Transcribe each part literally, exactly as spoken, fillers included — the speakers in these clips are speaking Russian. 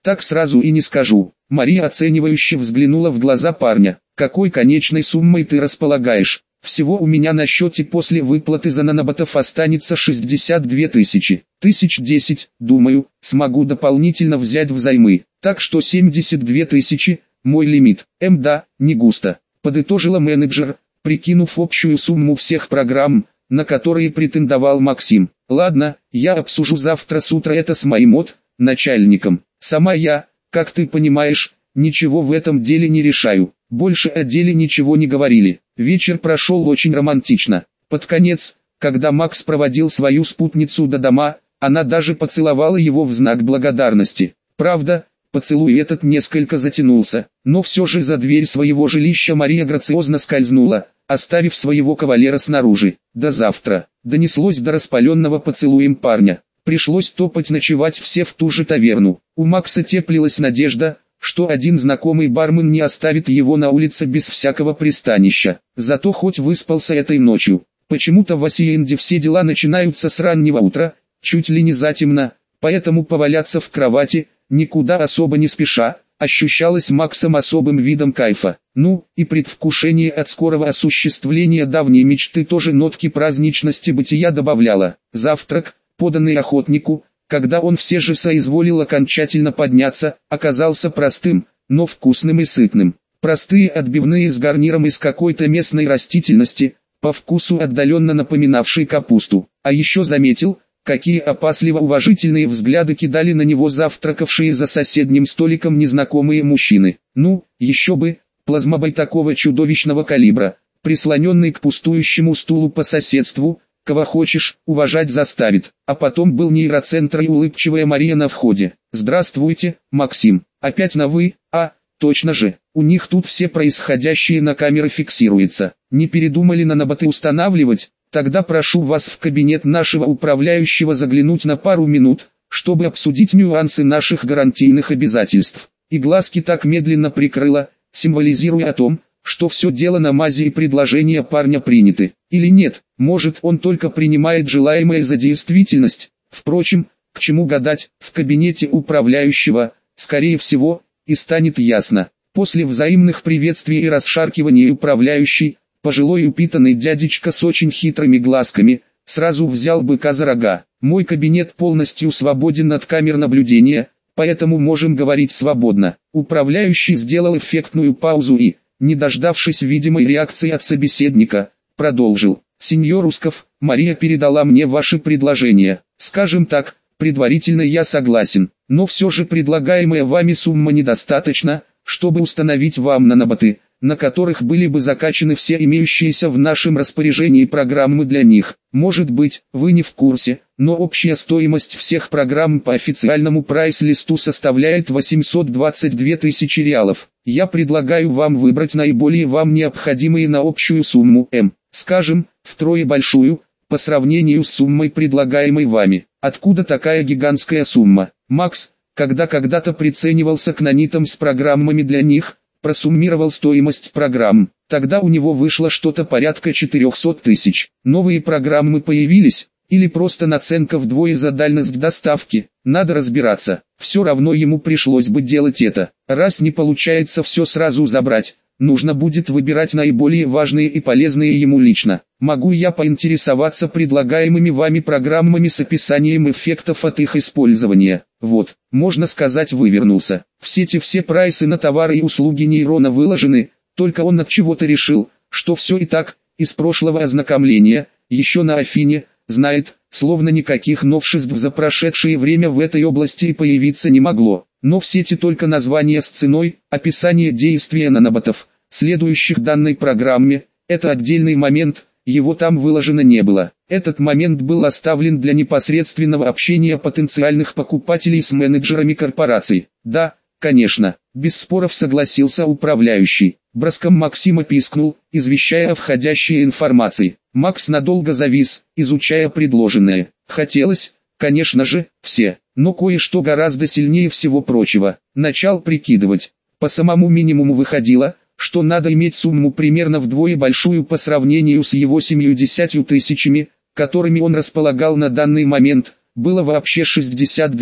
Так сразу и не скажу. Мария оценивающе взглянула в глаза парня. Какой конечной суммой ты располагаешь? Всего у меня на счете после выплаты за наноботов останется шестьдесят две тысячи. Тысяч десять, думаю, смогу дополнительно взять взаймы. Так что семьдесят две тысячи, мой лимит. Эм да, не густо. Подытожила менеджер, прикинув общую сумму всех программ, на которые претендовал Максим. Ладно, я обсужу завтра с утра это с моим от, начальником. Сама я, как ты понимаешь, ничего в этом деле не решаю. Больше о деле ничего не говорили. Вечер прошел очень романтично. Под конец, когда Макс проводил свою спутницу до дома, она даже поцеловала его в знак благодарности. Правда, поцелуй этот несколько затянулся, но все же за дверь своего жилища Мария грациозно скользнула, оставив своего кавалера снаружи. До завтра. Донеслось до распаленного поцелуем парня. Пришлось топать ночевать все в ту же таверну. У Макса теплилась надежда, что один знакомый бармен не оставит его на улице без всякого пристанища. Зато хоть выспался этой ночью. Почему-то в Асиенде все дела начинаются с раннего утра, чуть ли не затемно, поэтому поваляться в кровати, никуда особо не спеша, ощущалось Максом особым видом кайфа. Ну, и предвкушение от скорого осуществления давней мечты тоже нотки праздничности бытия добавляло. Завтрак, поданный охотнику, когда он все же соизволил окончательно подняться, оказался простым, но вкусным и сытным. Простые отбивные с гарниром из какой-то местной растительности, по вкусу отдаленно напоминавшей капусту. А еще заметил, какие опасливо-уважительные взгляды кидали на него завтракавшие за соседним столиком незнакомые мужчины. Ну, еще бы, плазмобой такого чудовищного калибра, прислоненный к пустующему стулу по соседству, кого хочешь, уважать заставит. А потом был нейроцентр и улыбчивая Мария на входе. «Здравствуйте, Максим. Опять на «вы», а, точно же, у них тут все происходящее на камеры фиксируется. Не передумали наноботы устанавливать? Тогда прошу вас в кабинет нашего управляющего заглянуть на пару минут, чтобы обсудить нюансы наших гарантийных обязательств». И глазки так медленно прикрыла, символизируя о том, что все дело на мази и предложения парня приняты. Или нет, может он только принимает желаемое за действительность. Впрочем, к чему гадать, в кабинете управляющего, скорее всего, и станет ясно. После взаимных приветствий и расшаркиваний управляющий, пожилой упитанный дядечка с очень хитрыми глазками, сразу взял быка за рога. Мой кабинет полностью свободен от камер наблюдения, поэтому можем говорить свободно. Управляющий сделал эффектную паузу и, не дождавшись видимой реакции от собеседника, продолжил. «Сеньор Усков, Мария передала мне ваши предложения. Скажем так, предварительно я согласен, но все же предлагаемая вами сумма недостаточна, чтобы установить вам наноботы, на которых были бы закачаны все имеющиеся в нашем распоряжении программы для них. Может быть, вы не в курсе, но общая стоимость всех программ по официальному прайс-листу составляет восемьсот двадцать две тысячи реалов. Я предлагаю вам выбрать наиболее вам необходимые на общую сумму М, скажем, втрое большую, по сравнению с суммой, предлагаемой вами. Откуда такая гигантская сумма? Макс, когда когда-то приценивался к нанитам с программами для них, просуммировал стоимость программ. Тогда у него вышло что-то порядка четырехсот тысяч. Новые программы появились, или просто наценка вдвое за дальность доставки. Надо разбираться. Все равно ему пришлось бы делать это. Раз не получается все сразу забрать, нужно будет выбирать наиболее важные и полезные ему лично. Могу я поинтересоваться предлагаемыми вами программами с описанием эффектов от их использования? Вот, можно сказать, вывернулся. В сети все прайсы на товары и услуги нейрона выложены, только он от чего-то решил, что все и так, из прошлого ознакомления, еще на Афине, знает, словно никаких новшеств за прошедшее время в этой области и появиться не могло. Но в сети только название с ценой, описание действия наноботов, следующих данной программе, это отдельный момент, его там выложено не было. Этот момент был оставлен для непосредственного общения потенциальных покупателей с менеджерами корпораций. Да, конечно, без споров согласился управляющий. Броском Максима пискнул, извещая о входящей информации. Макс надолго завис, изучая предложенное. Хотелось, конечно же, все, но кое-что гораздо сильнее всего прочего. Начал прикидывать. По самому минимуму выходило, что надо иметь сумму примерно вдвое большую по сравнению с его семьюдесятью тысячами, которыми он располагал на данный момент. Было вообще шестьдесят две,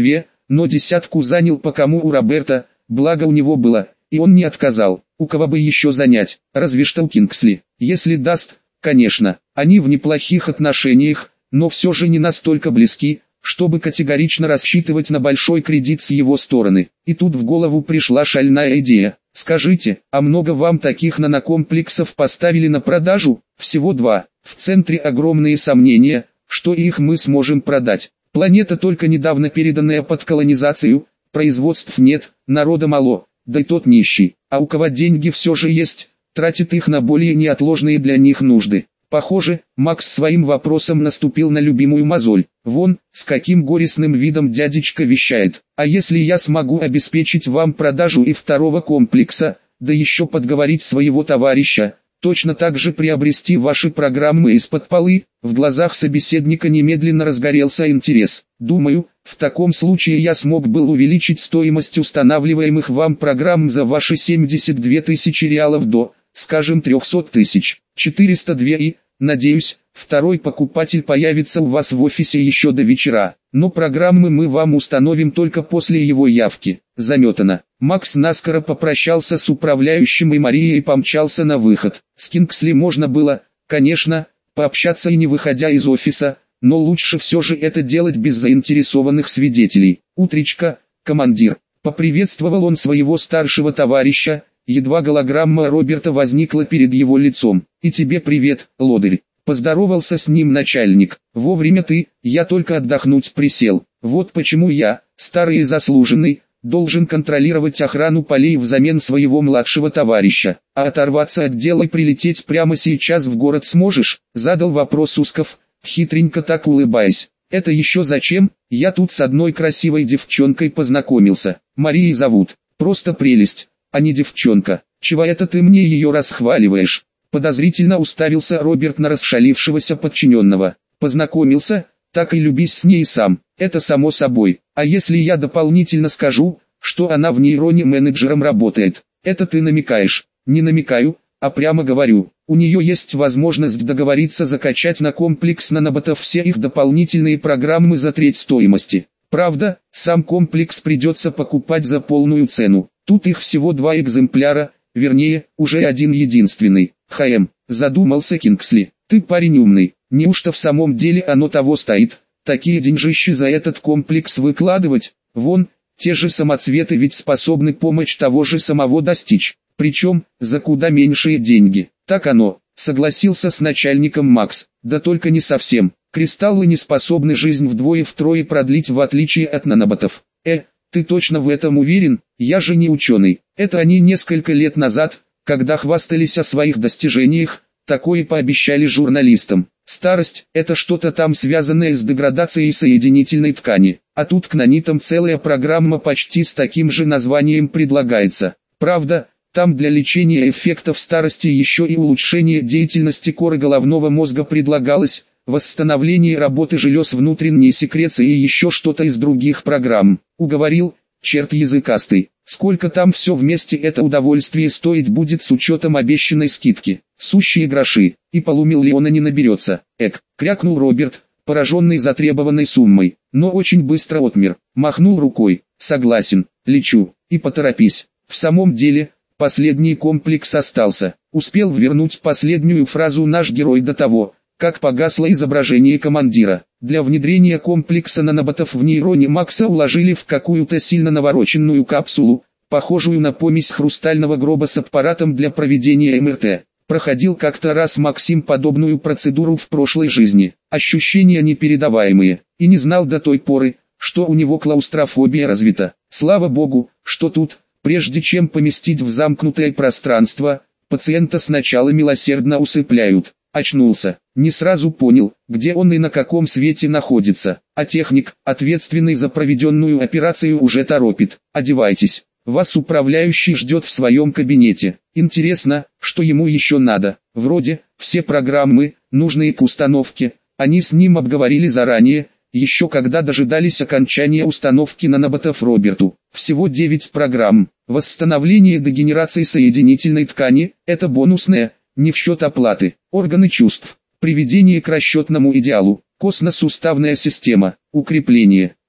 но десятку занял по кому у Роберта, благо у него было, и он не отказал. У кого бы еще занять, разве что у Кингсли. Если даст, конечно, они в неплохих отношениях, но все же не настолько близки, чтобы категорично рассчитывать на большой кредит с его стороны. И тут в голову пришла шальная идея. Скажите, а много вам таких нанокомплексов поставили на продажу? Всего два. В центре огромные сомнения, что их мы сможем продать. Планета только недавно переданная под колонизацию, производств нет, народа мало, да и тот нищий. А у кого деньги все же есть, тратит их на более неотложные для них нужды. Похоже, Макс своим вопросом наступил на любимую мозоль. Вон, с каким горестным видом дядечка вещает. А если я смогу обеспечить вам продажу и второго комплекса, да еще подговорить своего товарища, точно так же приобрести ваши программы из-под полы? В глазах собеседника немедленно разгорелся интерес. Думаю, в таком случае я смог бы увеличить стоимость устанавливаемых вам программ за ваши семьдесят две тысячи реалов до, скажем, триста тысяч. четыреста два и, надеюсь, второй покупатель появится у вас в офисе еще до вечера. Но программы мы вам установим только после его явки. Заметано. Макс наскоро попрощался с управляющим и Марией и помчался на выход. С Кингсли можно было, конечно, пообщаться и не выходя из офиса, но лучше все же это делать без заинтересованных свидетелей. «Утречка, командир», — поприветствовал он своего старшего товарища, едва голограмма Роберта возникла перед его лицом. «И тебе привет, лодырь», — поздоровался с ним начальник. «Вовремя ты, я только отдохнуть присел. Вот почему я, старый и заслуженный, должен контролировать охрану полей взамен своего младшего товарища. А оторваться от дела и прилететь прямо сейчас в город сможешь?» — задал вопрос Усков, хитренько так улыбаясь. «Это еще зачем? Я тут с одной красивой девчонкой познакомился. Марией зовут. Просто прелесть, а не девчонка. Чего это ты мне ее расхваливаешь?» Подозрительно уставился Роберт на расшалившегося подчиненного. «Познакомился? Так и любись с ней сам. Это само собой. А если я дополнительно скажу, что она в нейроне менеджером работает? Это ты намекаешь?» «Не намекаю, а прямо говорю. У нее есть возможность договориться закачать на комплекс наноботов все их дополнительные программы за треть стоимости. Правда, сам комплекс придется покупать за полную цену. Тут их всего два экземпляра, вернее, уже один единственный. «Хм», задумался Кингсли. «Ты парень умный. Неужто в самом деле оно того стоит? Такие деньжищи за этот комплекс выкладывать? Вон, те же самоцветы ведь способны помочь того же самого достичь. Причем, за куда меньшие деньги». «Так оно», согласился с начальником Макс. «Да только не совсем. Кристаллы не способны жизнь вдвое-втрое продлить в отличие от наноботов». «Э, ты точно в этом уверен? Я же не ученый». Это они несколько лет назад, когда хвастались о своих достижениях, такое пообещали журналистам. Старость – это что-то там связанное с деградацией соединительной ткани. А тут к нанитам целая программа почти с таким же названием предлагается. Правда, там для лечения эффектов старости еще и улучшение деятельности коры головного мозга предлагалось, восстановление работы желез внутренней секреции и еще что-то из других программ. Уговорил, черт языкастый. Сколько там все вместе это удовольствие стоить будет с учетом обещанной скидки? Сущие гроши. И полумиллиона не наберется. Эк, крякнул Роберт, пораженный затребованной суммой, но очень быстро отмер. Махнул рукой. Согласен, лечу. И поторопись. В самом деле, последний комплекс остался. Успел вернуть последнюю фразу наш герой до того, как погасло изображение командира. Для внедрения комплекса наноботов в нейроне Макса уложили в какую-то сильно навороченную капсулу, похожую на помесь хрустального гроба с аппаратом для проведения эм эр тэ. Проходил как-то раз Максим подобную процедуру в прошлой жизни. Ощущения непередаваемые. И не знал до той поры, что у него клаустрофобия развита. Слава богу, что тут, прежде чем поместить в замкнутое пространство, пациента сначала милосердно усыпляют. Очнулся, не сразу понял, где он и на каком свете находится, а техник, ответственный за проведенную операцию, уже торопит. «Одевайтесь, вас управляющий ждет в своем кабинете». Интересно, что ему еще надо. Вроде, все программы, нужные к установке, они с ним обговорили заранее, еще когда дожидались окончания установки наноботов Роберту. Всего девять программ. Восстановление дегенерации соединительной ткани – это бонусное, не в счет оплаты. Органы чувств, приведение к расчетному идеалу, костно-суставная система, укрепление,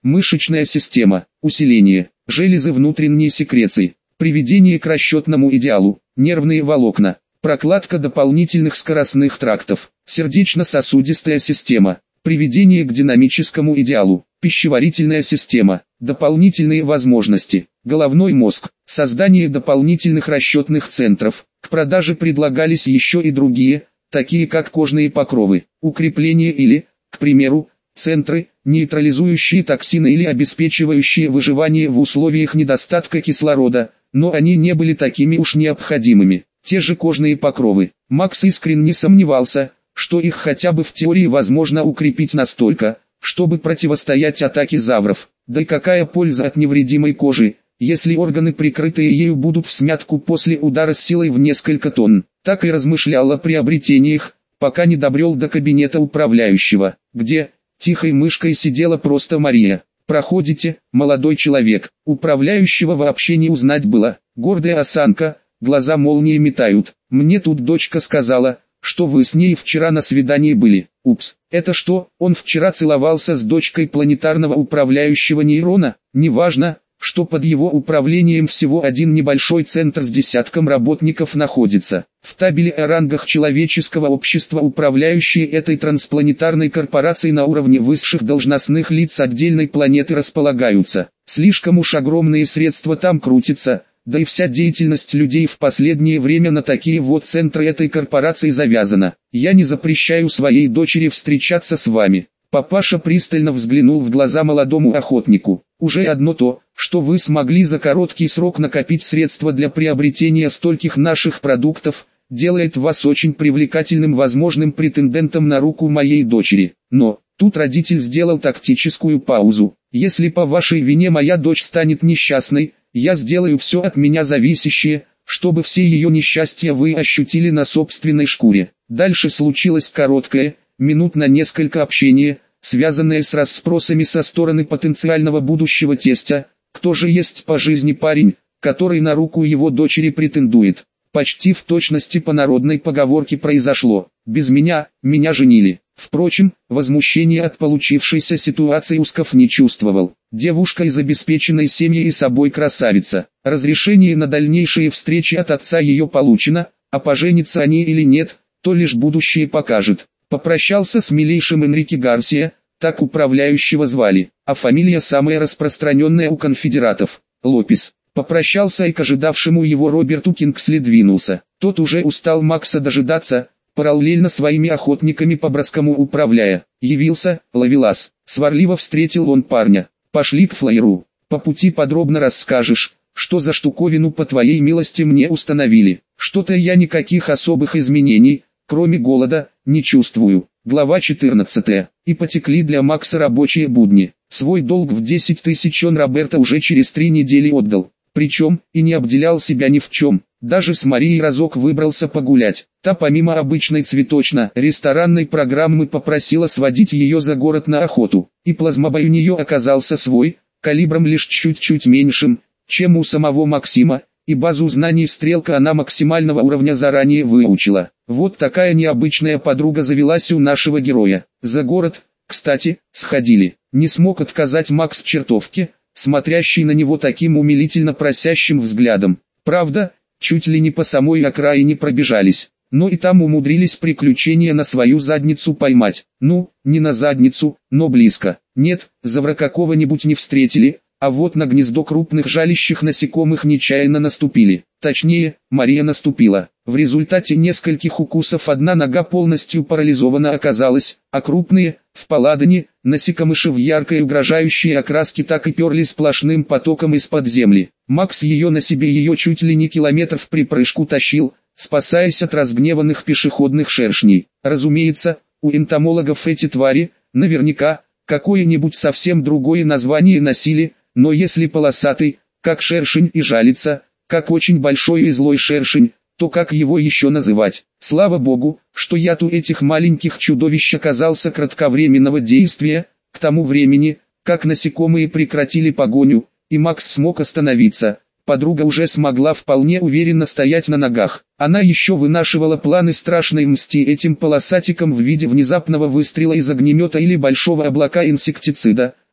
мышечная система, усиление, железы внутренней секреции, приведение к расчетному идеалу, нервные волокна, прокладка дополнительных скоростных трактов, сердечно-сосудистая система, приведение к динамическому идеалу, пищеварительная система, дополнительные возможности, головной мозг, создание дополнительных расчетных центров. К продаже предлагались еще и другие, такие как кожные покровы, укрепление или, к примеру, центры, нейтрализующие токсины или обеспечивающие выживание в условиях недостатка кислорода, но они не были такими уж необходимыми. Те же кожные покровы. Макс искренне сомневался, что их хотя бы в теории возможно укрепить настолько, чтобы противостоять атаке завров. Да и какая польза от невредимой кожи, если органы, прикрытые ею, будут всмятку после удара с силой в несколько тонн. Так и размышлял о приобретениях, пока не добрел до кабинета управляющего, где, тихой мышкой, сидела просто Мария. «Проходите, молодой человек». Управляющего вообще не узнать было. Гордая осанка, глаза молнии метают. «Мне тут дочка сказала, что вы с ней вчера на свидании были». Упс, это что, он вчера целовался с дочкой планетарного управляющего нейрона? Неважно, что под его управлением всего один небольшой центр с десятком работников находится. В табеле о рангах человеческого общества управляющие этой транспланетарной корпорацией на уровне высших должностных лиц отдельной планеты располагаются. Слишком уж огромные средства там крутятся, да и вся деятельность людей в последнее время на такие вот центры этой корпорации завязана. Я не запрещаю своей дочери встречаться с вами. Папаша пристально взглянул в глаза молодому охотнику. Уже одно то, что вы смогли за короткий срок накопить средства для приобретения стольких наших продуктов, делает вас очень привлекательным возможным претендентом на руку моей дочери. Но, тут родитель сделал тактическую паузу. Если по вашей вине моя дочь станет несчастной, я сделаю все от меня зависящее, чтобы все ее несчастья вы ощутили на собственной шкуре. Дальше случилось короткое, минут на несколько общение, связанное с расспросами со стороны потенциального будущего тестя, кто же есть по жизни парень, который на руку его дочери претендует. Почти в точности по народной поговорке произошло: «Без меня, меня женили». Впрочем, возмущения от получившейся ситуации Усков не чувствовал. Девушка из обеспеченной семьи и собой красавица. Разрешение на дальнейшие встречи от отца ее получено, а поженятся они или нет, то лишь будущее покажет. Попрощался с милейшим Энрике Гарсия, так управляющего звали, а фамилия самая распространенная у конфедератов – Лопес. Попрощался и к ожидавшему его Роберту Кингсли двинулся. Тот уже устал Макса дожидаться, параллельно своими охотниками по-броскому управляя. Явился, ловелас. Сварливо встретил он парня. «Пошли к флайеру. По пути подробно расскажешь, что за штуковину по твоей милости мне установили. Что-то я никаких особых изменений, кроме голода, не чувствую». Глава четырнадцатая. И потекли для Макса рабочие будни. Свой долг в десять тысяч он Роберто уже через три недели отдал. Причем, и не обделял себя ни в чем. Даже с Марией разок выбрался погулять. Та помимо обычной цветочно-ресторанной программы попросила сводить ее за город на охоту. И плазмобой у нее оказался свой, калибром лишь чуть-чуть меньшим, чем у самого Максима, и базу знаний стрелка она максимального уровня заранее выучила. Вот такая необычная подруга завелась у нашего героя. За город, кстати, сходили. Не смог отказать Макс чертовке, смотрящий на него таким умилительно просящим взглядом. Правда, чуть ли не по самой окраине пробежались, но и там умудрились приключения на свою задницу поймать. Ну, не на задницу, но близко. Нет, завра какого-нибудь не встретили, а вот на гнездо крупных жалящих насекомых нечаянно наступили. Точнее, Мария наступила. В результате нескольких укусов одна нога полностью парализована оказалась, а крупные, в паладане, насекомыши в яркой угрожающей окраске так и перли сплошным потоком из-под земли. Макс ее на себе ее чуть ли не километр в припрыжку тащил, спасаясь от разгневанных пешеходных шершней. Разумеется, у энтомологов эти твари, наверняка, какое-нибудь совсем другое название носили, но если полосатый, как шершень, и жалится, как очень большой и злой шершень, то как его еще называть? Слава богу, что яд у этих маленьких чудовищ оказался кратковременного действия. К тому времени, как насекомые прекратили погоню, и Макс смог остановиться, подруга уже смогла вполне уверенно стоять на ногах. Она еще вынашивала планы страшной мсти этим полосатикам в виде внезапного выстрела из огнемета или большого облака инсектицида,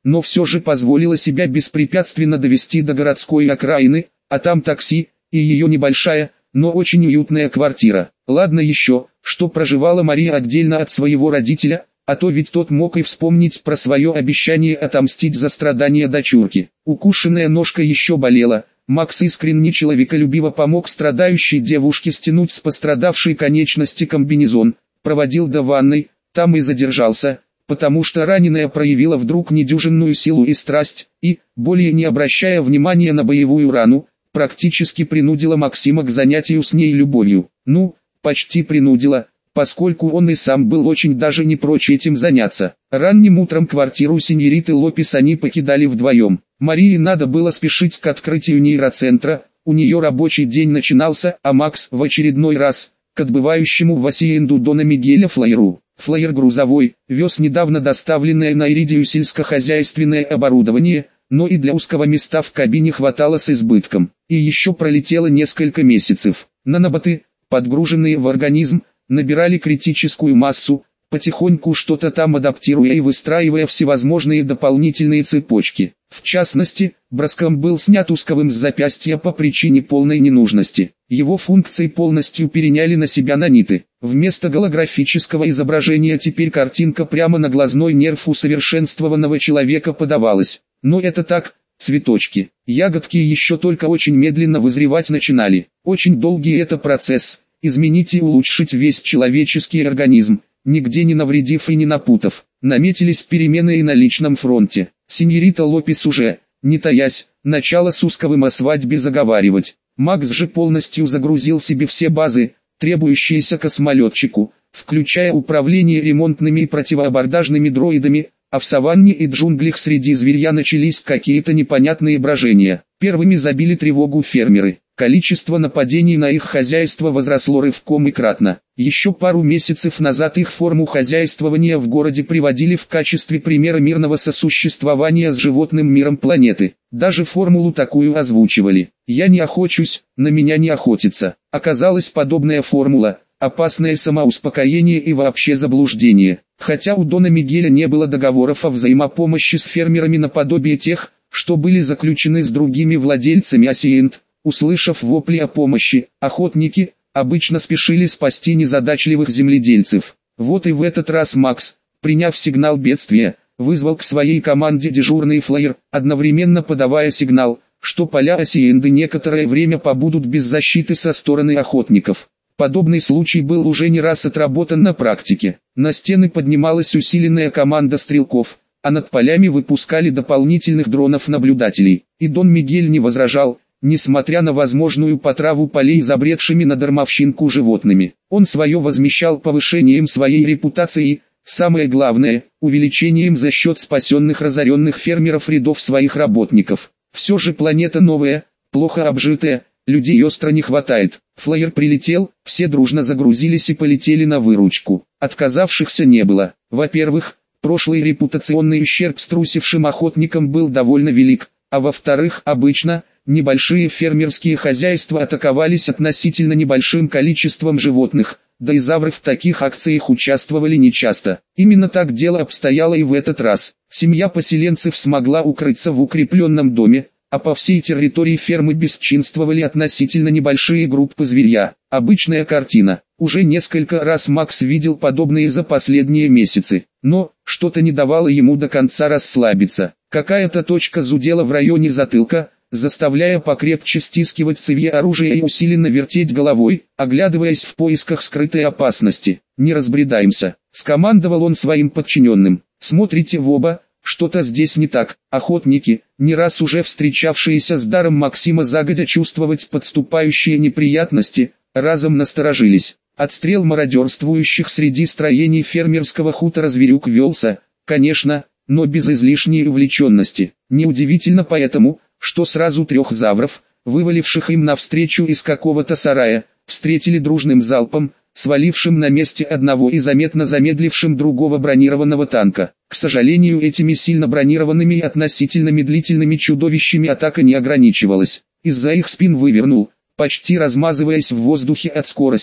но все же позволила себя беспрепятственно довести до городской окраины, а там такси, и ее небольшая, но очень уютная квартира. Ладно еще, что проживала Мария отдельно от своего родителя, а то ведь тот мог и вспомнить про свое обещание отомстить за страдания дочурки. Укушенная ножка еще болела. Макс искренне человеколюбиво помог страдающей девушке стянуть с пострадавшей конечности комбинезон, проводил до ванной, там и задержался, потому что раненая проявила вдруг недюжинную силу и страсть, и, более не обращая внимания на боевую рану, практически принудила Максима к занятию с ней любовью. Ну, почти принудила, поскольку он и сам был очень даже не прочь этим заняться. Ранним утром квартиру сеньориты Лопес они покидали вдвоем. Марии надо было спешить к открытию нейроцентра, у нее рабочий день начинался, а Макс в очередной раз, к отбывающему в Асиенду Дона Мигеля флайеру. Флайер грузовой, вез недавно доставленное на Иридию сельскохозяйственное оборудование, но и для узкого места в кабине хватало с избытком. И еще пролетело несколько месяцев. Наноботы, подгруженные в организм, набирали критическую массу, потихоньку что-то там адаптируя и выстраивая всевозможные дополнительные цепочки. В частности, броском был снят узковым с запястья по причине полной ненужности. Его функции полностью переняли на себя наниты. Вместо голографического изображения теперь картинка прямо на глазной нерв усовершенствованного человека подавалась. Но это так, цветочки. Ягодки еще только очень медленно вызревать начинали. Очень долгий это процесс. Изменить и улучшить весь человеческий организм, нигде не навредив и не напутав. Наметились перемены и на личном фронте. Сеньорита Лопес уже, не таясь, начала с Усковым о свадьбе заговаривать. Макс же полностью загрузил себе все базы, требующиеся космолетчику, включая управление ремонтными и противоабордажными дроидами, а в саванне и джунглях среди зверья начались какие-то непонятные брожения. Первыми забили тревогу фермеры. Количество нападений на их хозяйство возросло рывком и кратно. Еще пару месяцев назад их форму хозяйствования в городе приводили в качестве примера мирного сосуществования с животным миром планеты. Даже формулу такую озвучивали. «Я не охочусь, на меня не охотится». Оказалась подобная формула – опасное самоуспокоение и вообще заблуждение. Хотя у Дона Мигеля не было договоров о взаимопомощи с фермерами наподобие тех, что были заключены с другими владельцами асиент. Услышав вопли о помощи, охотники обычно спешили спасти незадачливых земледельцев. Вот и в этот раз Макс, приняв сигнал бедствия, вызвал к своей команде дежурный флайер, одновременно подавая сигнал, что поля асиенды некоторое время побудут без защиты со стороны охотников. Подобный случай был уже не раз отработан на практике. На стены поднималась усиленная команда стрелков, а над полями выпускали дополнительных дронов-наблюдателей. И Дон Мигель не возражал, несмотря на возможную потраву полей забредшими на дармовщинку животными. Он свое возмещал повышением своей репутации, самое главное, увеличением за счет спасенных разоренных фермеров рядов своих работников. Все же планета новая, плохо обжитая, людей остро не хватает. Флайер прилетел, все дружно загрузились и полетели на выручку. Отказавшихся не было. Во-первых, прошлый репутационный ущерб струсившим охотникам был довольно велик, а во-вторых, обычно, небольшие фермерские хозяйства атаковались относительно небольшим количеством животных, да и завры в таких акциях участвовали нечасто. Именно так дело обстояло и в этот раз. Семья поселенцев смогла укрыться в укрепленном доме, а по всей территории фермы бесчинствовали относительно небольшие группы зверья. Обычная картина. Уже несколько раз Макс видел подобные за последние месяцы, но что-то не давало ему до конца расслабиться. Какая-то точка зудела в районе затылка, заставляя покрепче стискивать цевье оружия и усиленно вертеть головой, оглядываясь в поисках скрытой опасности. «Не разбредаемся», — скомандовал он своим подчиненным. «Смотрите в оба, что-то здесь не так». Охотники, не раз уже встречавшиеся с даром Максима загодя чувствовать подступающие неприятности, разом насторожились. Отстрел мародерствующих среди строений фермерского хутора зверюк велся, конечно, но без излишней увлеченности. Неудивительно поэтому, что сразу трех завров, вываливших им навстречу из какого-то сарая, встретили дружным залпом, свалившим на месте одного и заметно замедлившим другого бронированного танка. К сожалению, этими сильно бронированными и относительно медлительными чудовищами атака не ограничивалась. Из-за их спин вывернул, почти размазываясь в воздухе от скорости,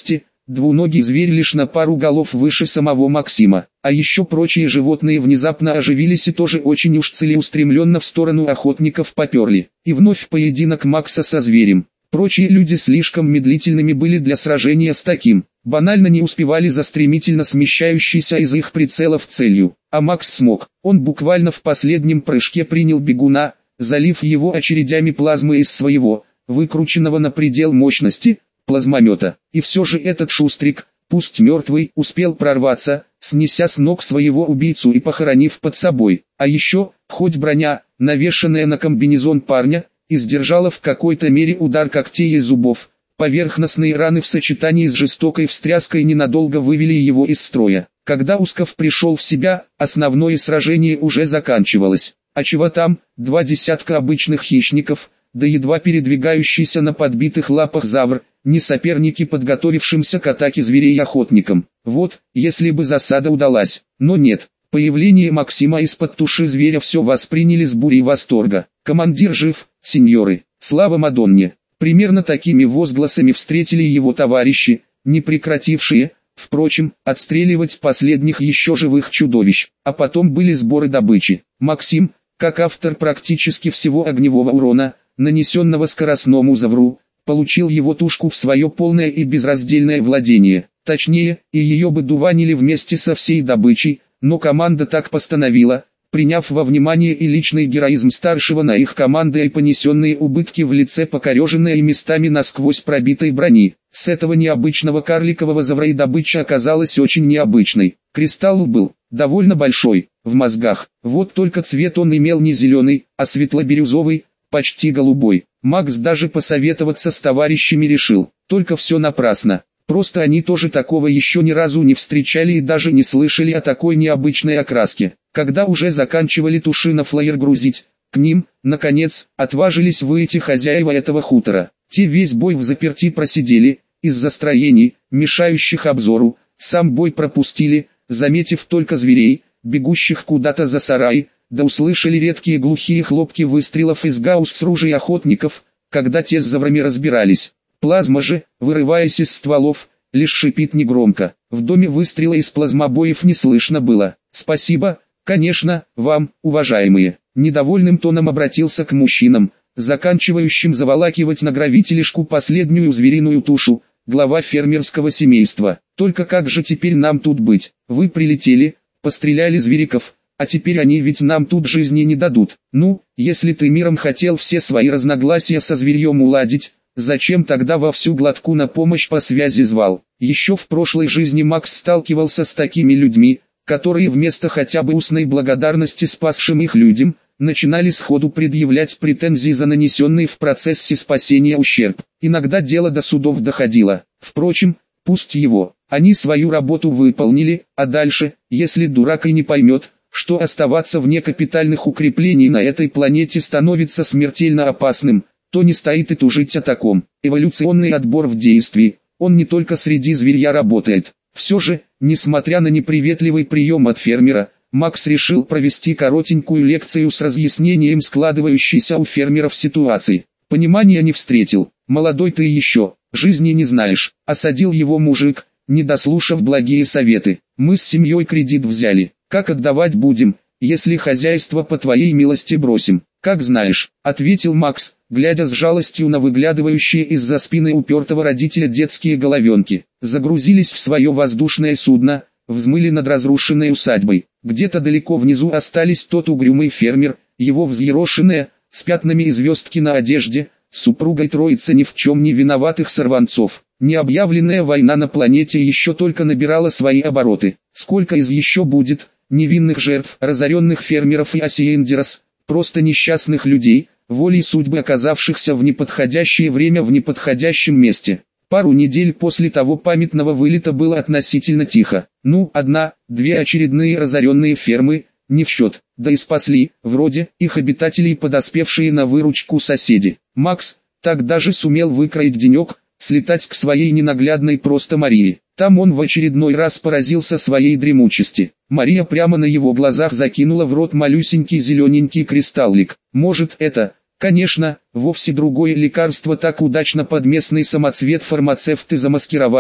двуногий зверь лишь на пару голов выше самого Максима, а еще прочие животные внезапно оживились и тоже очень уж целеустремленно в сторону охотников поперли. И вновь поединок Макса со зверем. Прочие люди слишком медлительными были для сражения с таким, банально не успевали за стремительно смещающейся из их прицелов целью. А Макс смог, он буквально в последнем прыжке принял бегуна, залив его очередями плазмы из своего, выкрученного на предел мощности, плазмомета. И все же этот шустрик, пусть мертвый, успел прорваться, снеся с ног своего убийцу и похоронив под собой. А еще, хоть броня, навешанная на комбинезон парня, и сдержала в какой-то мере удар когтей и зубов, поверхностные раны в сочетании с жестокой встряской ненадолго вывели его из строя. Когда Усков пришел в себя, основное сражение уже заканчивалось. А чего там, два десятка обычных хищников, да едва передвигающийся на подбитых лапах завр, не соперники подготовившимся к атаке зверей-охотникам. Вот, если бы засада удалась, но нет. Появление Максима из-под туши зверя все восприняли с бурей восторга. «Командир жив, сеньоры, слава Мадонне!» Примерно такими возгласами встретили его товарищи, не прекратившие, впрочем, отстреливать последних еще живых чудовищ. А потом были сборы добычи. Максим, как автор практически всего огневого урона, нанесенного скоростному завру, получил его тушку в свое полное и безраздельное владение. Точнее, и ее бы дуванили вместе со всей добычей, но команда так постановила, приняв во внимание и личный героизм старшего на их команды и понесенные убытки в лице покореженной и местами насквозь пробитой брони. С этого необычного карликового завра и добыча оказалась очень необычной. Кристалл был довольно большой, в мозгах, вот только цвет он имел не зеленый, а светло-бирюзовый, почти голубой. Макс даже посоветоваться с товарищами решил, только все напрасно. Просто они тоже такого еще ни разу не встречали и даже не слышали о такой необычной окраске. Когда уже заканчивали туши на флайер грузить, к ним, наконец, отважились выйти хозяева этого хутора. Те весь бой взаперти просидели, из-за строений, мешающих обзору, сам бой пропустили, заметив только зверей, бегущих куда-то за сарай, да услышали редкие глухие хлопки выстрелов из гаусс с ружей охотников, когда те с заврами разбирались. Плазма же, вырываясь из стволов, лишь шипит негромко. В доме выстрела из плазмобоев не слышно было. «Спасибо, конечно, вам, уважаемые», — недовольным тоном обратился к мужчинам, заканчивающим заволакивать на гравитележку последнюю звериную тушу, глава фермерского семейства. «Только как же теперь нам тут быть? Вы прилетели, постреляли звериков, а теперь они ведь нам тут жизни не дадут. Ну, если ты миром хотел все свои разногласия со зверьем уладить, зачем тогда во всю глотку на помощь по связи звал?» Еще в прошлой жизни Макс сталкивался с такими людьми, которые вместо хотя бы устной благодарности спасшим их людям, начинали сходу предъявлять претензии за нанесенный в процессе спасения ущерб. Иногда дело до судов доходило. Впрочем, пусть его, они свою работу выполнили, а дальше, если дурак и не поймет, что оставаться вне капитальных укреплений на этой планете становится смертельно опасным, то не стоит и тужить о таком. Эволюционный отбор в действии, он не только среди зверья работает. Все же, несмотря на неприветливый прием от фермера, Макс решил провести коротенькую лекцию с разъяснением складывающейся у фермеров ситуации. Понимания не встретил. «Молодой ты еще, жизни не знаешь», — осадил его мужик, не дослушав благие советы. «Мы с семьей кредит взяли. Как отдавать будем, если хозяйство по твоей милости бросим?» «Как знаешь», — ответил Макс, глядя с жалостью на выглядывающие из-за спины упертого родителя детские головенки. Загрузились в свое воздушное судно, взмыли над разрушенной усадьбой. Где-то далеко внизу остались тот угрюмый фермер, его взъерошенная, с пятнами и звездки на одежде, с супругой троицы ни в чем не виноватых сорванцов. Необъявленная война на планете еще только набирала свои обороты. Сколько из еще будет невинных жертв, разоренных фермеров и асиендерос, просто несчастных людей, волей судьбы оказавшихся в неподходящее время в неподходящем месте. Пару недель после того памятного вылета было относительно тихо. Ну, одна, две очередные разоренные фермы, не в счет, да и спасли, вроде, их обитателей подоспевшие на выручку соседи. Макс, так даже сумел выкроить денек, слетать к своей ненаглядной просто Марии. Там он в очередной раз поразился своей дремучести. Мария прямо на его глазах закинула в рот малюсенький зелененький кристаллик. Может это, конечно, вовсе другое лекарство так удачно под местный самоцвет фармацевты замаскировали,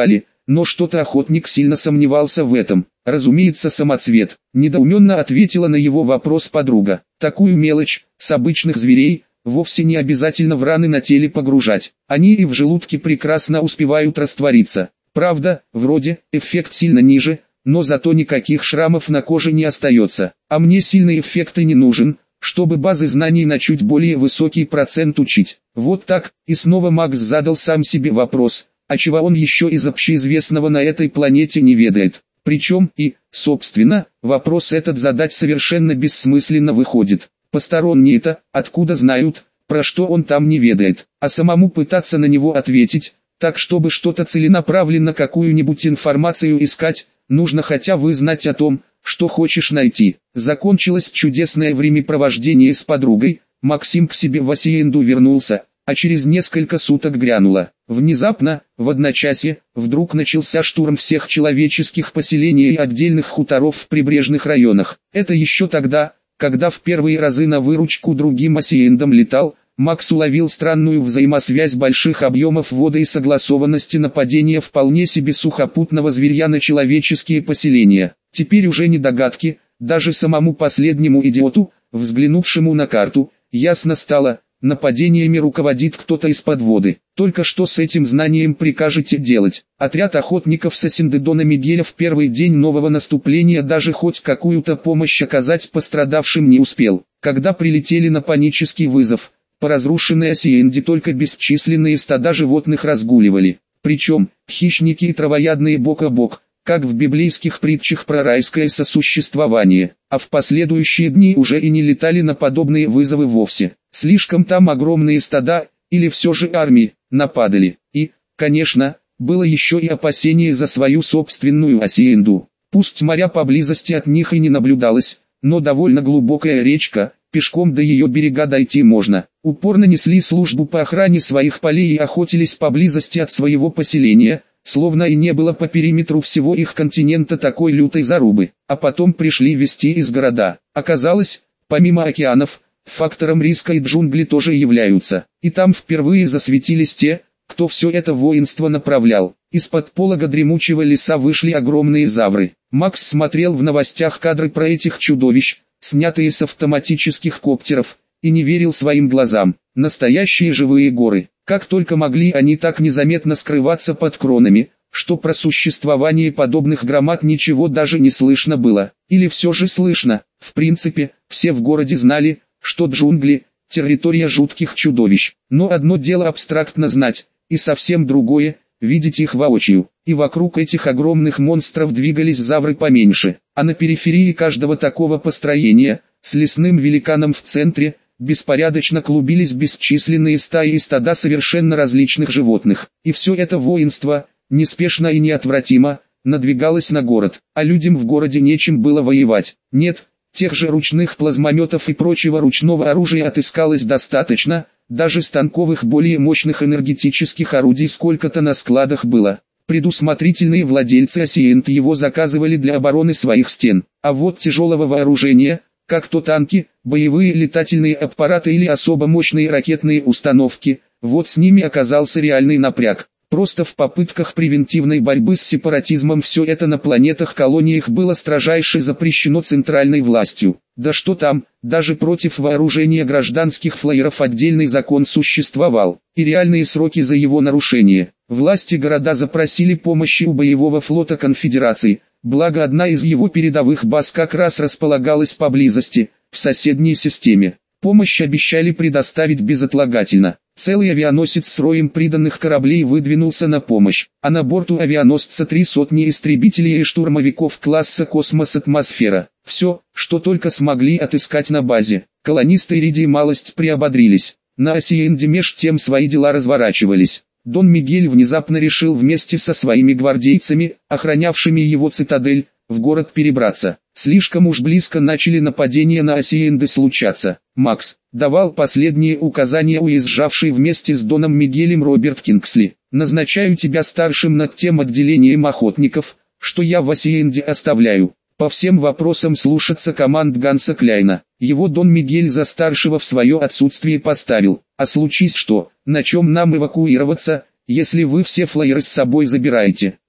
но что-то охотник сильно сомневался в этом. Разумеется, самоцвет. Недоуменно ответила на его вопрос подруга. Такую мелочь, с обычных зверей, вовсе не обязательно в раны на теле погружать. Они и в желудке прекрасно успевают раствориться. Правда, вроде, эффект сильно ниже, но зато никаких шрамов на коже не остается. А мне сильный эффект и не нужен, чтобы базы знаний на чуть более высокий процент учить. Вот так, и снова Макс задал сам себе вопрос, а чего он еще из общеизвестного на этой планете не ведает. Причем и, собственно, вопрос этот задать совершенно бессмысленно выходит. Посторонние-то, откуда знают, про что он там не ведает, а самому пытаться на него ответить, так чтобы что-то целенаправленно какую-нибудь информацию искать, нужно хотя бы знать о том, что хочешь найти. Закончилось чудесное времяпровождение с подругой, Максим к себе в Асиенду вернулся, а через несколько суток грянуло. Внезапно, в одночасье, вдруг начался штурм всех человеческих поселений и отдельных хуторов в прибрежных районах. Это еще тогда, когда в первые разы на выручку другим Асиендам летал, Макс уловил странную взаимосвязь больших объемов воды и согласованности нападения вполне себе сухопутного зверья на человеческие поселения. Теперь уже не догадки, даже самому последнему идиоту, взглянувшему на карту, ясно стало, нападениями руководит кто-то из-под воды. Только что с этим знанием прикажете делать? Отряд охотников с Асиндедона Мигеля в первый день нового наступления даже хоть какую-то помощь оказать пострадавшим не успел. Когда прилетели на панический вызов, по разрушенной Асиенде только бесчисленные стада животных разгуливали. Причем, хищники и травоядные бок о бок, как в библейских притчах про райское сосуществование, а в последующие дни уже и не летали на подобные вызовы вовсе. Слишком там огромные стада, или все же армии, нападали. И, конечно, было еще и опасение за свою собственную Асиенду. Пусть моря поблизости от них и не наблюдалось, но довольно глубокая речка, пешком до ее берега дойти можно. Упорно несли службу по охране своих полей и охотились поблизости от своего поселения, словно и не было по периметру всего их континента такой лютой зарубы. А потом пришли вести из города. Оказалось, помимо океанов, фактором риска и джунгли тоже являются. И там впервые засветились те, кто все это воинство направлял. Из-под полога дремучего леса вышли огромные завры. Макс смотрел в новостях кадры про этих чудовищ, снятые с автоматических коптеров, и не верил своим глазам. Настоящие живые горы. Как только могли они так незаметно скрываться под кронами, что про существование подобных громад ничего даже не слышно было. Или все же слышно. В принципе, все в городе знали, что джунгли – территория жутких чудовищ. Но одно дело абстрактно знать, и совсем другое – видеть их воочию. И вокруг этих огромных монстров двигались завры поменьше. А на периферии каждого такого построения, с лесным великаном в центре, беспорядочно клубились бесчисленные стаи и стада совершенно различных животных. И все это воинство, неспешно и неотвратимо, надвигалось на город. А людям в городе нечем было воевать. Нет, тех же ручных плазмометов и прочего ручного оружия отыскалось достаточно, даже станковых более мощных энергетических орудий сколько-то на складах было. Предусмотрительные владельцы Асиент его заказывали для обороны своих стен. А вот тяжелого вооружения, как то танки, боевые летательные аппараты или особо мощные ракетные установки, вот с ними оказался реальный напряг. Просто в попытках превентивной борьбы с сепаратизмом все это на планетах-колониях было строжайше запрещено центральной властью. Да что там, даже против вооружения гражданских флайеров отдельный закон существовал, и реальные сроки за его нарушение. Власти города запросили помощи у боевого флота конфедерации, благо одна из его передовых баз как раз располагалась поблизости, в соседней системе. Помощь обещали предоставить безотлагательно. Целый авианосец с роем приданных кораблей выдвинулся на помощь, а на борту авианосца три сотни истребителей и штурмовиков класса «Космос-Атмосфера». Все, что только смогли отыскать на базе. Колонисты Иридии малость приободрились. На Асиенде меж тем свои дела разворачивались. Дон Мигель внезапно решил вместе со своими гвардейцами, охранявшими его цитадель, в город перебраться. Слишком уж близко начали нападения на Асиенды случаться. Макс давал последние указания уезжавший вместе с Доном Мигелем Роберт Кингсли. «Назначаю тебя старшим над тем отделением охотников, что я в Асиенде оставляю. По всем вопросам слушаться команд Ганса Кляйна». Его Дон Мигель за старшего в свое отсутствие поставил. «А случись что, на чем нам эвакуироваться, если вы все флайеры с собой забираете?»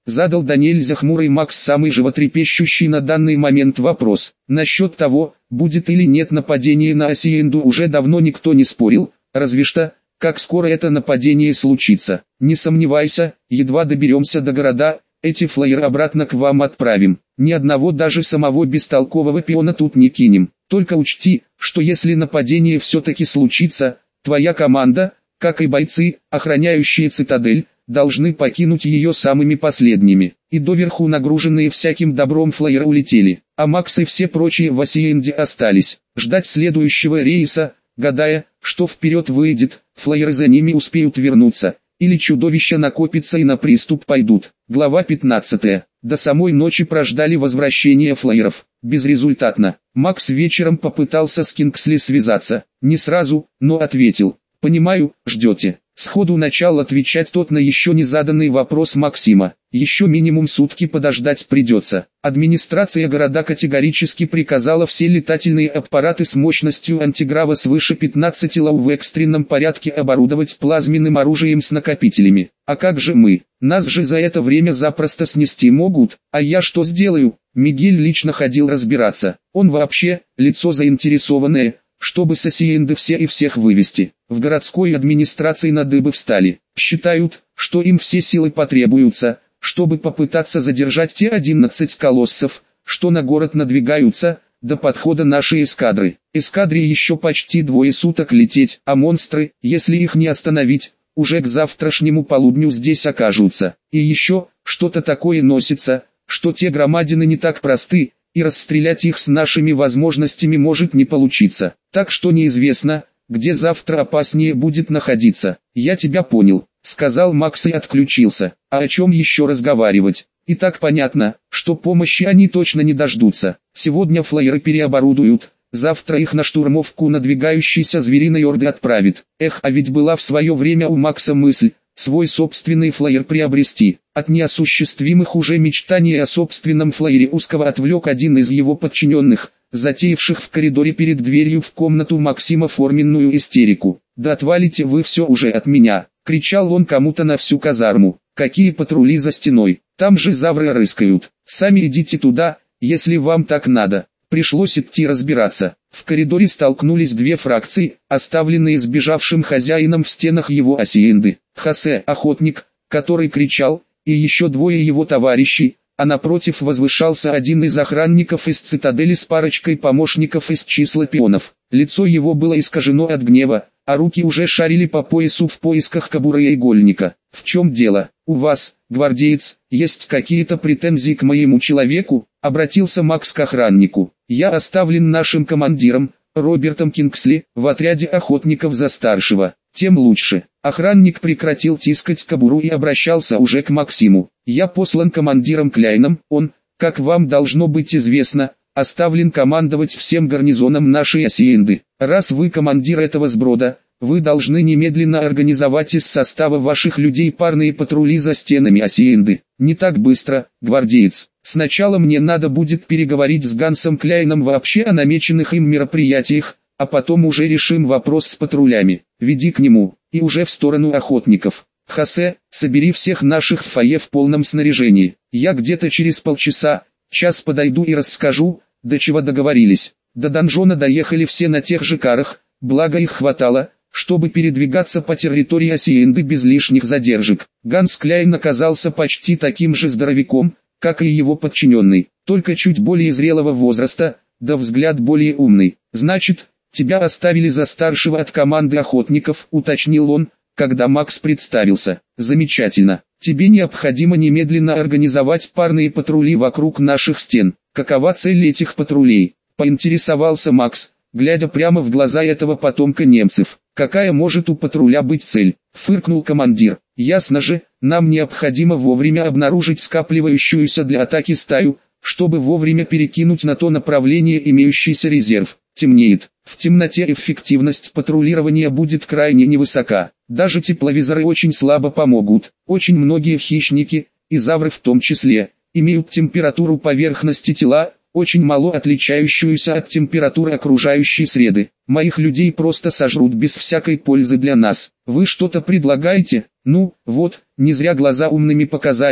Задал да нельзя хмурый Макс самый животрепещущий на данный момент вопрос. Насчет того, будет или нет нападение на Асиенду, уже давно никто не спорил, разве что, как скоро это нападение случится. Не сомневайся, едва доберемся до города, эти флайеры обратно к вам отправим. Ни одного даже самого бестолкового пиона тут не кинем. Только учти, что если нападение все-таки случится, твоя команда, как и бойцы, охраняющие цитадель, должны покинуть ее самыми последними. И доверху нагруженные всяким добром флайеры улетели, а Макс и все прочие в Асиенде остались, ждать следующего рейса, гадая, что вперед выйдет, флайеры за ними успеют вернуться, или чудовища накопятся и на приступ пойдут. Глава пятнадцатая. До самой ночи прождали возвращение флайеров. Безрезультатно. Макс вечером попытался с Кингсли связаться. Не сразу, но ответил. «Понимаю, ждете». Сходу начал отвечать тот на еще не заданный вопрос Максима. Еще минимум сутки подождать придется. Администрация города категорически приказала все летательные аппараты с мощностью антиграва свыше пятнадцати лоу в экстренном порядке оборудовать плазменным оружием с накопителями. А как же мы? Нас же за это время запросто снести могут. А я что сделаю? Мигель лично ходил разбираться. Он вообще, лицо заинтересованное, чтобы с Асиенды все и всех вывести. В городской администрации на дыбы встали. Считают, что им все силы потребуются, чтобы попытаться задержать те одиннадцать колоссов, что на город надвигаются, до подхода нашей эскадры. Эскадре еще почти двое суток лететь, а монстры, если их не остановить, уже к завтрашнему полудню здесь окажутся. И еще, что-то такое носится, что те громадины не так просты, и расстрелять их с нашими возможностями может не получиться. Так что неизвестно, где завтра опаснее будет находиться. «Я тебя понял», — сказал Макс и отключился. «А о чем еще разговаривать? И так понятно, что помощи они точно не дождутся. Сегодня флайеры переоборудуют, завтра их на штурмовку надвигающейся звериной орды отправит. Эх, а ведь была в свое время у Макса мысль свой собственный флайер приобрести. От неосуществимых уже мечтаний о собственном флайере узкого отвлек один из его подчиненных, затеявших в коридоре перед дверью в комнату Максима форменную истерику. «Да отвалите вы все уже от меня!» — кричал он кому-то на всю казарму. «Какие патрули за стеной? Там же завры рыскают. Сами идите туда, если вам так надо». Пришлось идти разбираться. В коридоре столкнулись две фракции, оставленные сбежавшим хозяином в стенах его Асиенды. Хосе, охотник, который кричал, и еще двое его товарищей, а напротив возвышался один из охранников из цитадели с парочкой помощников из числа пионов. Лицо его было искажено от гнева, а руки уже шарили по поясу в поисках кобуры и игольника. «В чем дело? У вас, гвардеец, есть какие-то претензии к моему человеку?» — обратился Макс к охраннику. «Я оставлен нашим командиром, Робертом Кингсли, в отряде охотников за старшего. Тем лучше». Охранник прекратил тискать кобуру и обращался уже к Максиму. «Я послан командиром Кляйном, он, как вам должно быть известно, оставлен командовать всем гарнизоном нашей Асиенды. Раз вы командир этого сброда, вы должны немедленно организовать из состава ваших людей парные патрули за стенами Асиенды. Не так быстро, гвардеец. Сначала мне надо будет переговорить с Гансом Кляйном вообще о намеченных им мероприятиях, а потом уже решим вопрос с патрулями. Веди к нему, и уже в сторону охотников. Хосе, собери всех наших в фойе в полном снаряжении. Я где-то через полчаса, час подойду и расскажу, до чего договорились». До донжона доехали все на тех же карах, благо их хватало, чтобы передвигаться по территории Асиенды без лишних задержек. Ганс Кляйн оказался почти таким же здоровяком, как и его подчиненный, только чуть более зрелого возраста, да взгляд более умный. «Значит, тебя оставили за старшего от команды охотников», — уточнил он, когда Макс представился. «Замечательно. Тебе необходимо немедленно организовать парные патрули вокруг наших стен. Какова цель этих патрулей?» — поинтересовался Макс, глядя прямо в глаза этого потомка немцев. «Какая может у патруля быть цель?» — фыркнул командир. «Ясно же, нам необходимо вовремя обнаружить скапливающуюся для атаки стаю, чтобы вовремя перекинуть на то направление имеющийся резерв. Темнеет. В темноте эффективность патрулирования будет крайне невысока. Даже тепловизоры очень слабо помогут. Очень многие хищники, и завры в том числе, имеют температуру поверхности тела, очень мало отличающуюся от температуры окружающей среды. Моих людей просто сожрут без всякой пользы для нас. Вы что-то предлагаете? Ну, вот, не зря глаза умными показались,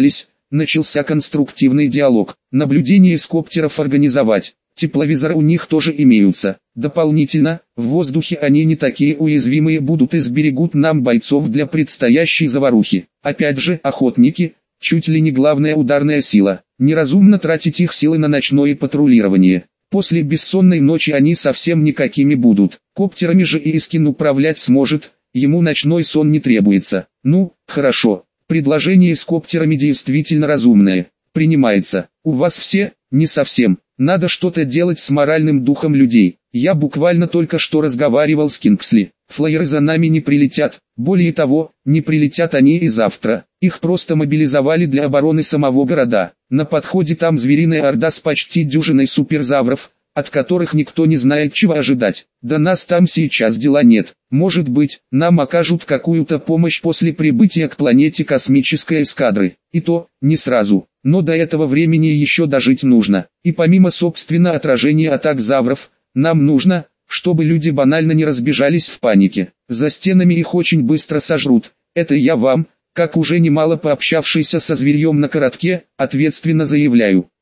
начался конструктивный диалог. Наблюдение с коптеров организовать. Тепловизоры у них тоже имеются. Дополнительно, в воздухе они не такие уязвимые будут и сберегут нам бойцов для предстоящей заварухи. Опять же, охотники, чуть ли не главная ударная сила. Неразумно тратить их силы на ночное патрулирование. После бессонной ночи они совсем никакими будут. Коптерами же и Искин управлять сможет, ему ночной сон не требуется. Ну, хорошо, предложение с коптерами действительно разумное. Принимается. У вас все? Не совсем. Надо что-то делать с моральным духом людей. Я буквально только что разговаривал с Кингсли. Флайеры за нами не прилетят. Более того, не прилетят они и завтра. Их просто мобилизовали для обороны самого города. На подходе там звериная орда с почти дюжиной суперзавров, от которых никто не знает чего ожидать. До нас там сейчас дела нет. Может быть, нам окажут какую-то помощь после прибытия к планете космической эскадры. И то, не сразу. Но до этого времени еще дожить нужно. И помимо собственно отражения атак завров, нам нужно, чтобы люди банально не разбежались в панике. За стенами их очень быстро сожрут. Это я вам, как уже немало пообщавшийся со зверьем на коротке, ответственно заявляю.